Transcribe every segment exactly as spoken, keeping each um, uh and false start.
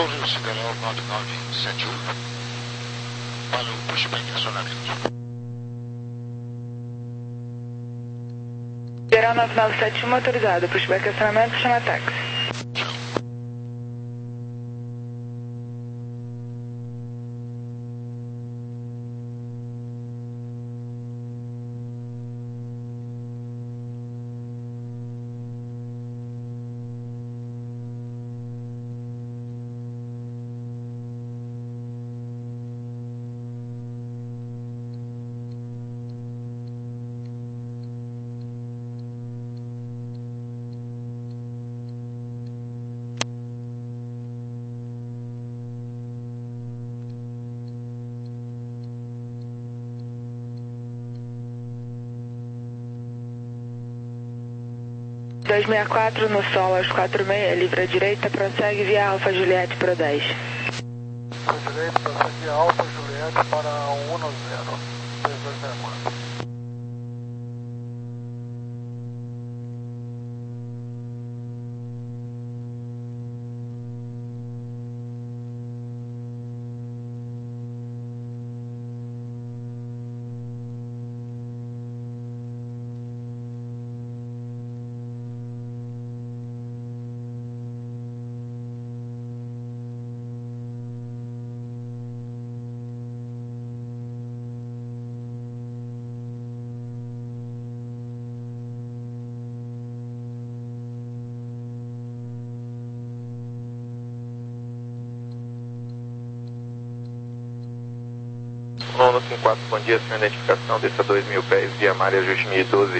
Torre Sideral nove nove sete um para o pushback acionamento. Sideral nove nove sete um autorizado, pushback acionamento, chama táxi. dois seis quatro no sol aos quatro e meia, livre à direita, prossegue via Alfa Juliette para dez. Para direita, prossegue via Alfa Juliette para um um zero, três dois seis quatro. Nono cinquenta e quatro, bom dia, sem identificação, desça dois mil pés, via Maria Jusmir doze.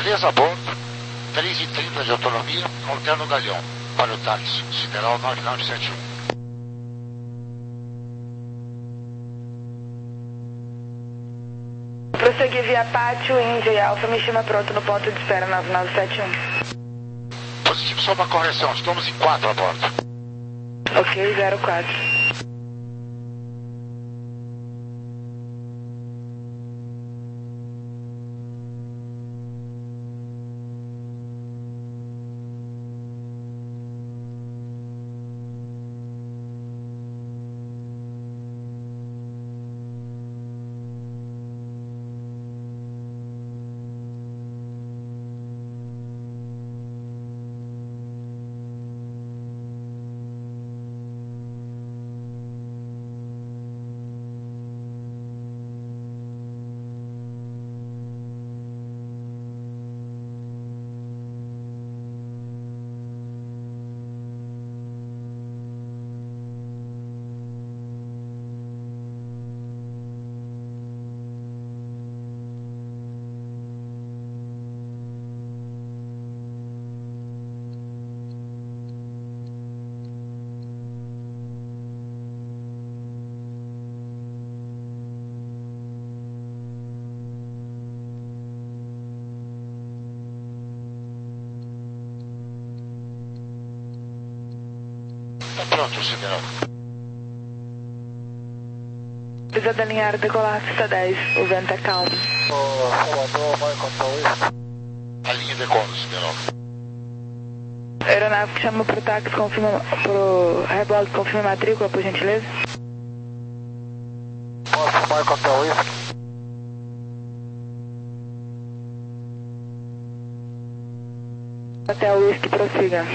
três a bordo, três e trinta de autonomia, alterna o galeão. Para o táxi, Sideral nove nove sete um. Prosseguir via Pátio, Índia e Alfa, me chama pronto no ponto de espera nove nove sete um. Positivo, só uma correção, estamos em quatro a bordo. Ok, zero quatro. Tá pronto, Sideral. Precisa alinhar, decolar pista dez, o vento é calmo. Ô, Salvador, Michael Tower. A linha decolo, Sideral. Aeronave que chama pro táxi, confirma, pro reboque, confirma a matrícula, por gentileza. Posso, Michael Tower. Até o uísque, prossiga.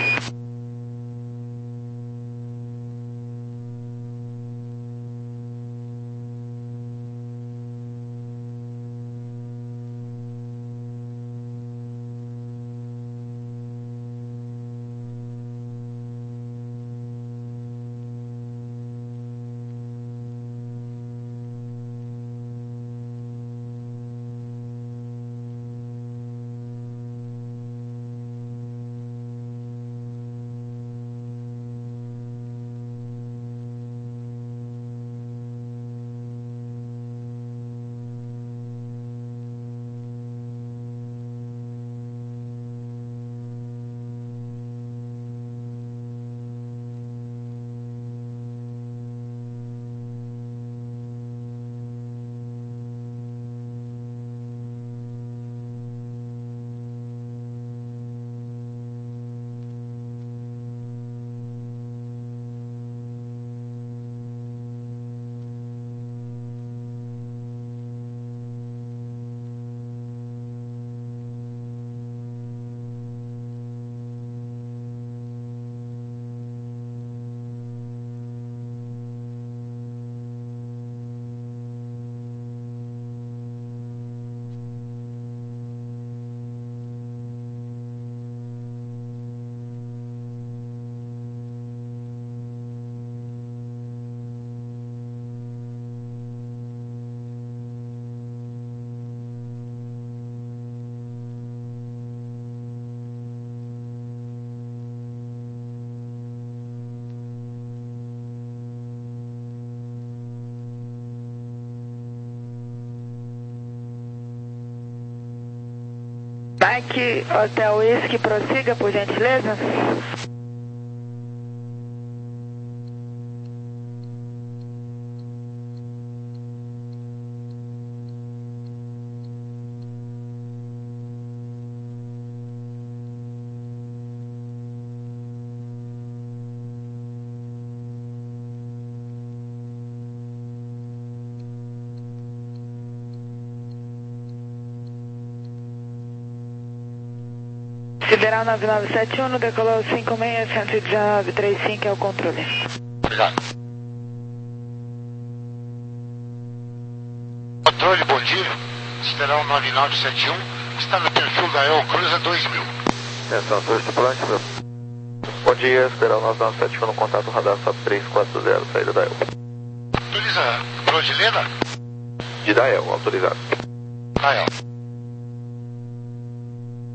Mike, Hotel Whisky, prossiga, por gentileza. Sideral nove nove sete um, no decolou cinco seis, cento e dezenove, trinta e cinco é o controle. Obrigado. Controle, bom dia. Sideral nove nove sete um, está no perfil da El Cruza dois mil. Atenção, todos tripulantes. Bom dia, Sideral nove nove sete um no contato radar S A P três quatro zero, saída da El. Autoriza Brodilena? De Dael, autorizado. Dael.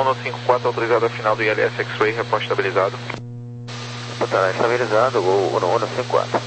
um cinco quatro, autorizado a final do I L S X-Ray, reporte estabilizado. Tá estabilizado, Gol um um cinco quatro.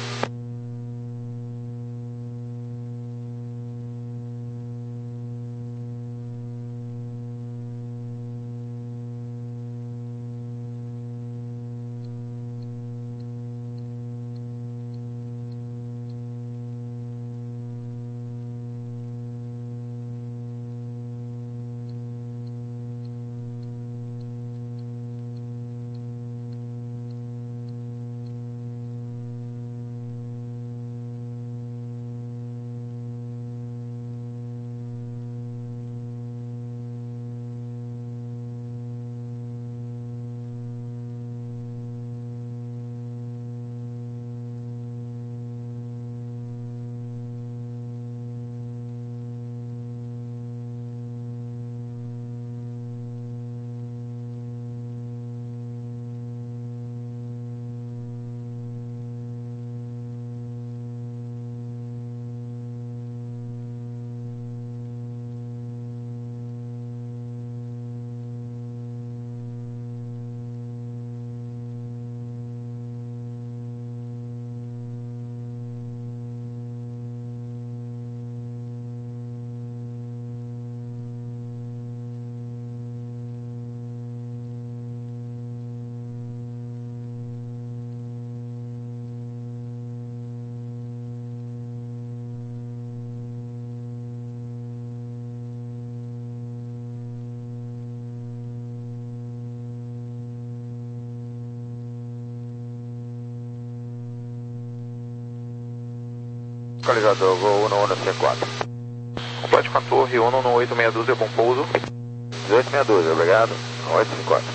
Localizador, Gol um um cinco quatro. Complete com a torre um um oito seis doze, bom pouso. dezoito seis doze, obrigado. oito cinco quatro.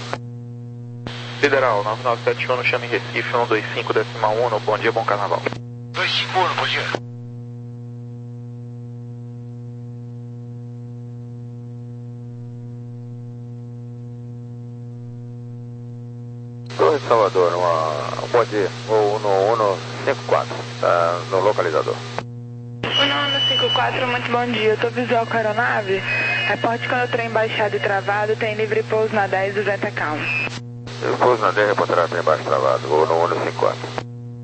Federal, nove nove sete um, chame Recife, um dois cinco, decimal um, bom dia, bom carnaval. dois cinco um, bom dia. Torre de Salvador, uma, um bom dia, Gol um um cinco quatro, tá no localizador. um um cinco quatro, muito bom dia. Eu tô visual com a aeronave. Reporte quando o trem baixado e travado, tem livre pouso na dez do Venta Calmo. Eu pouso na dez, reportará trem baixo travado, Gol um um cinco quatro.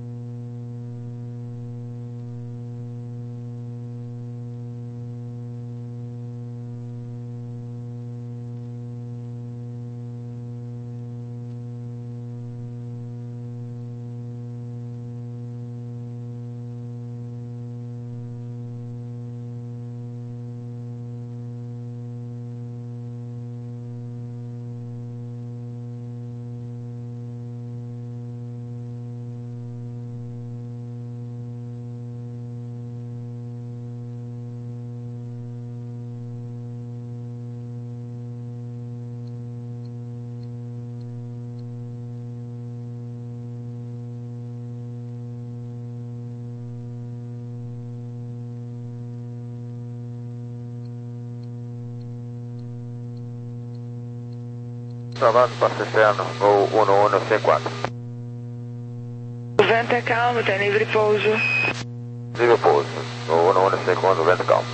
Travado, passo externo, Gol um um cinco quatro. O vento é calmo, tem livre pouso. Livre pouso, Gol um um cinco quatro, vento calmo.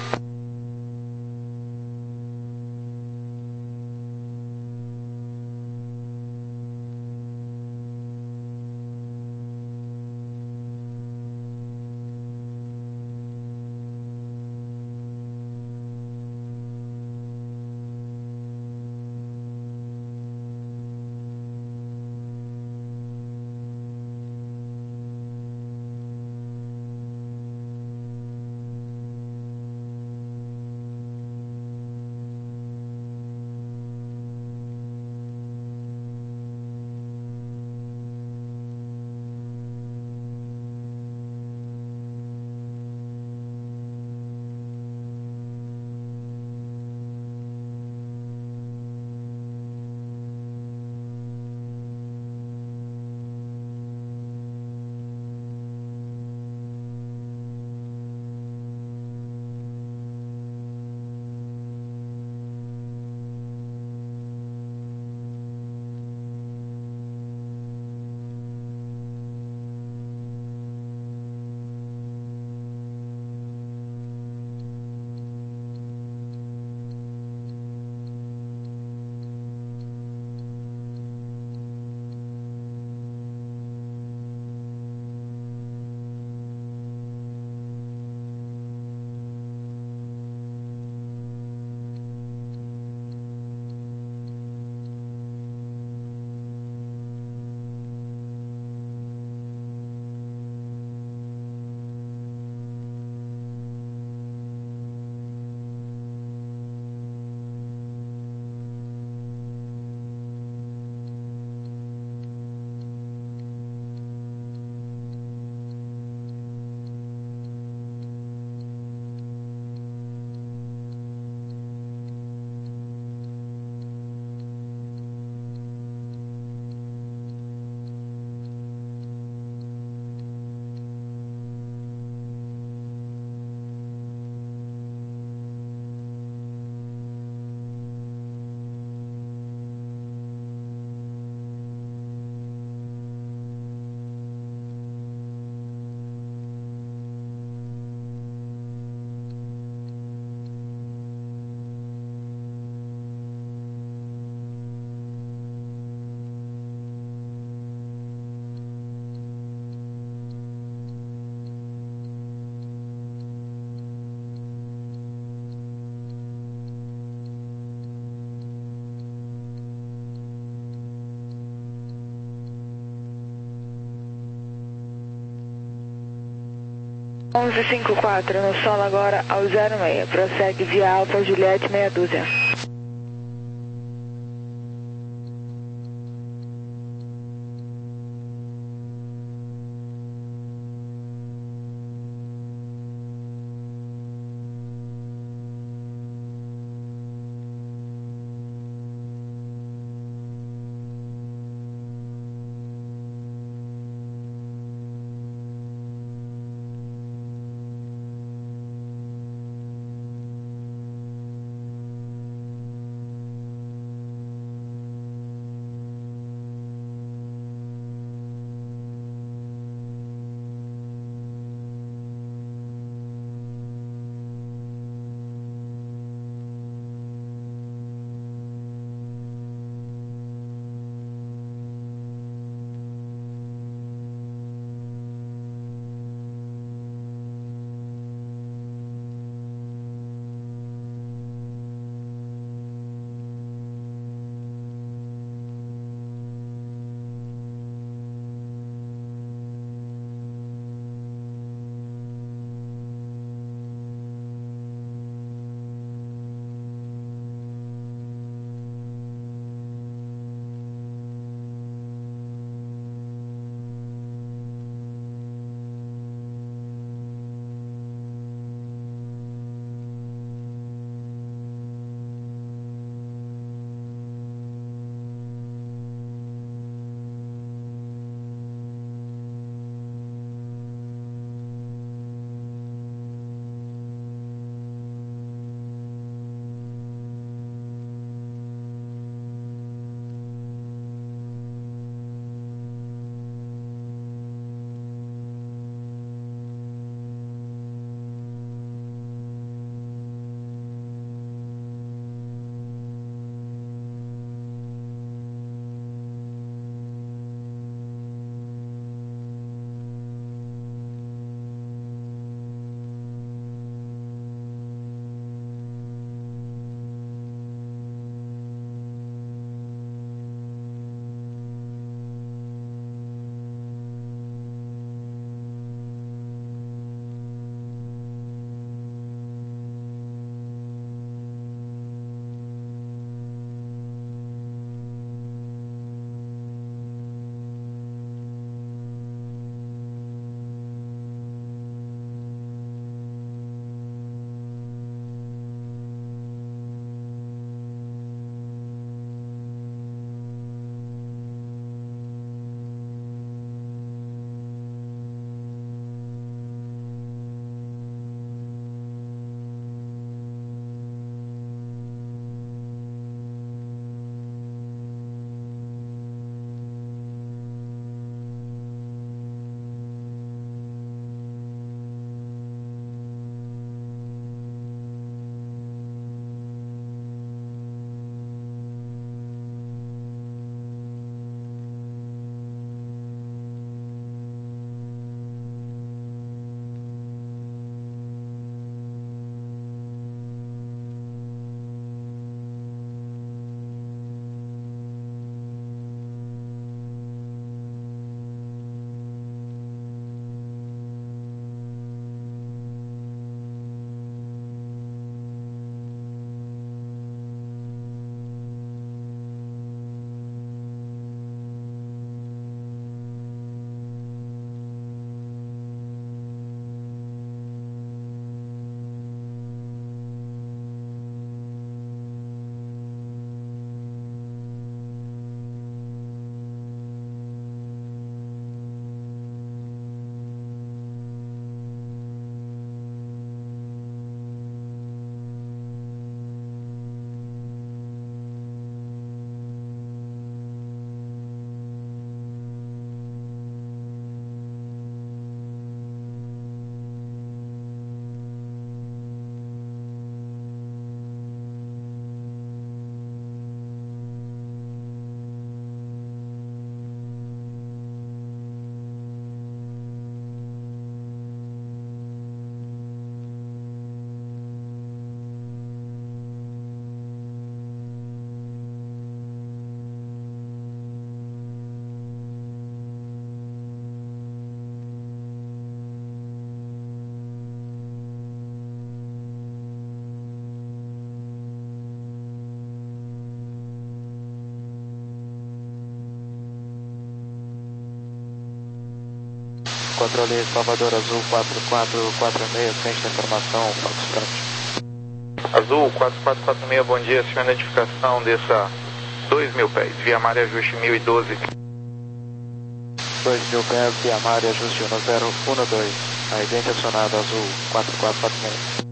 onze cinquenta e quatro, no solo agora ao zero seis, prossegue via Alfa Juliette meia dúzia. controle Salvador Azul quatro quatro quatro seis, frente da informação, Fox Front. Azul quatro quatro quatro seis, bom dia, senhor, identificação dessa dois mil pés, via mar e ajuste mil e doze. dois mil pés, via mar e ajuste um zero um dois, a idente acionado Azul quatro quatro quatro seis.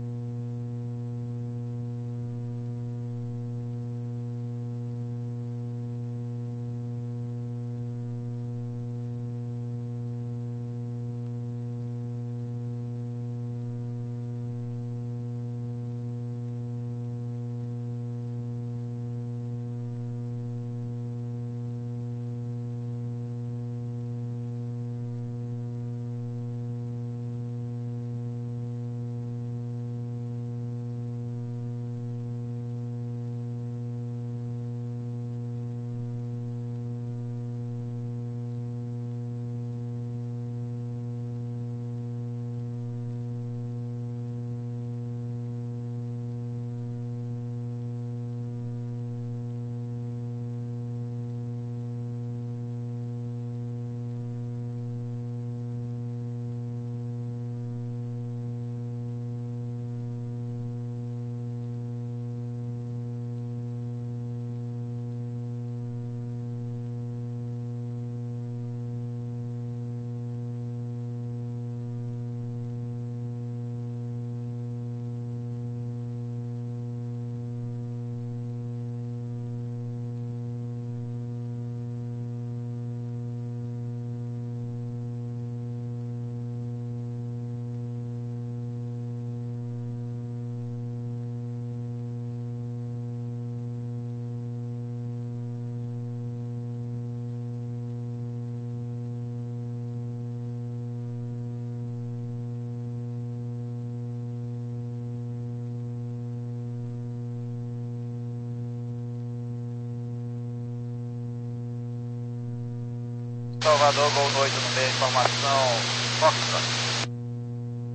Salvador, Gol oito no meio, informação, Foxtrot.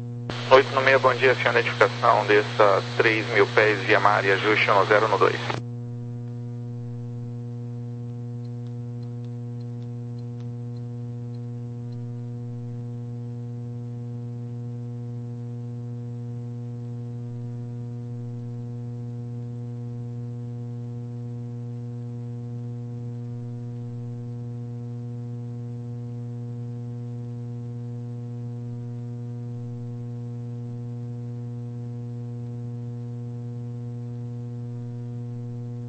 oito no meio, bom dia, senhor, identificação dessa três mil pés, via mar e ajuste um zero um dois.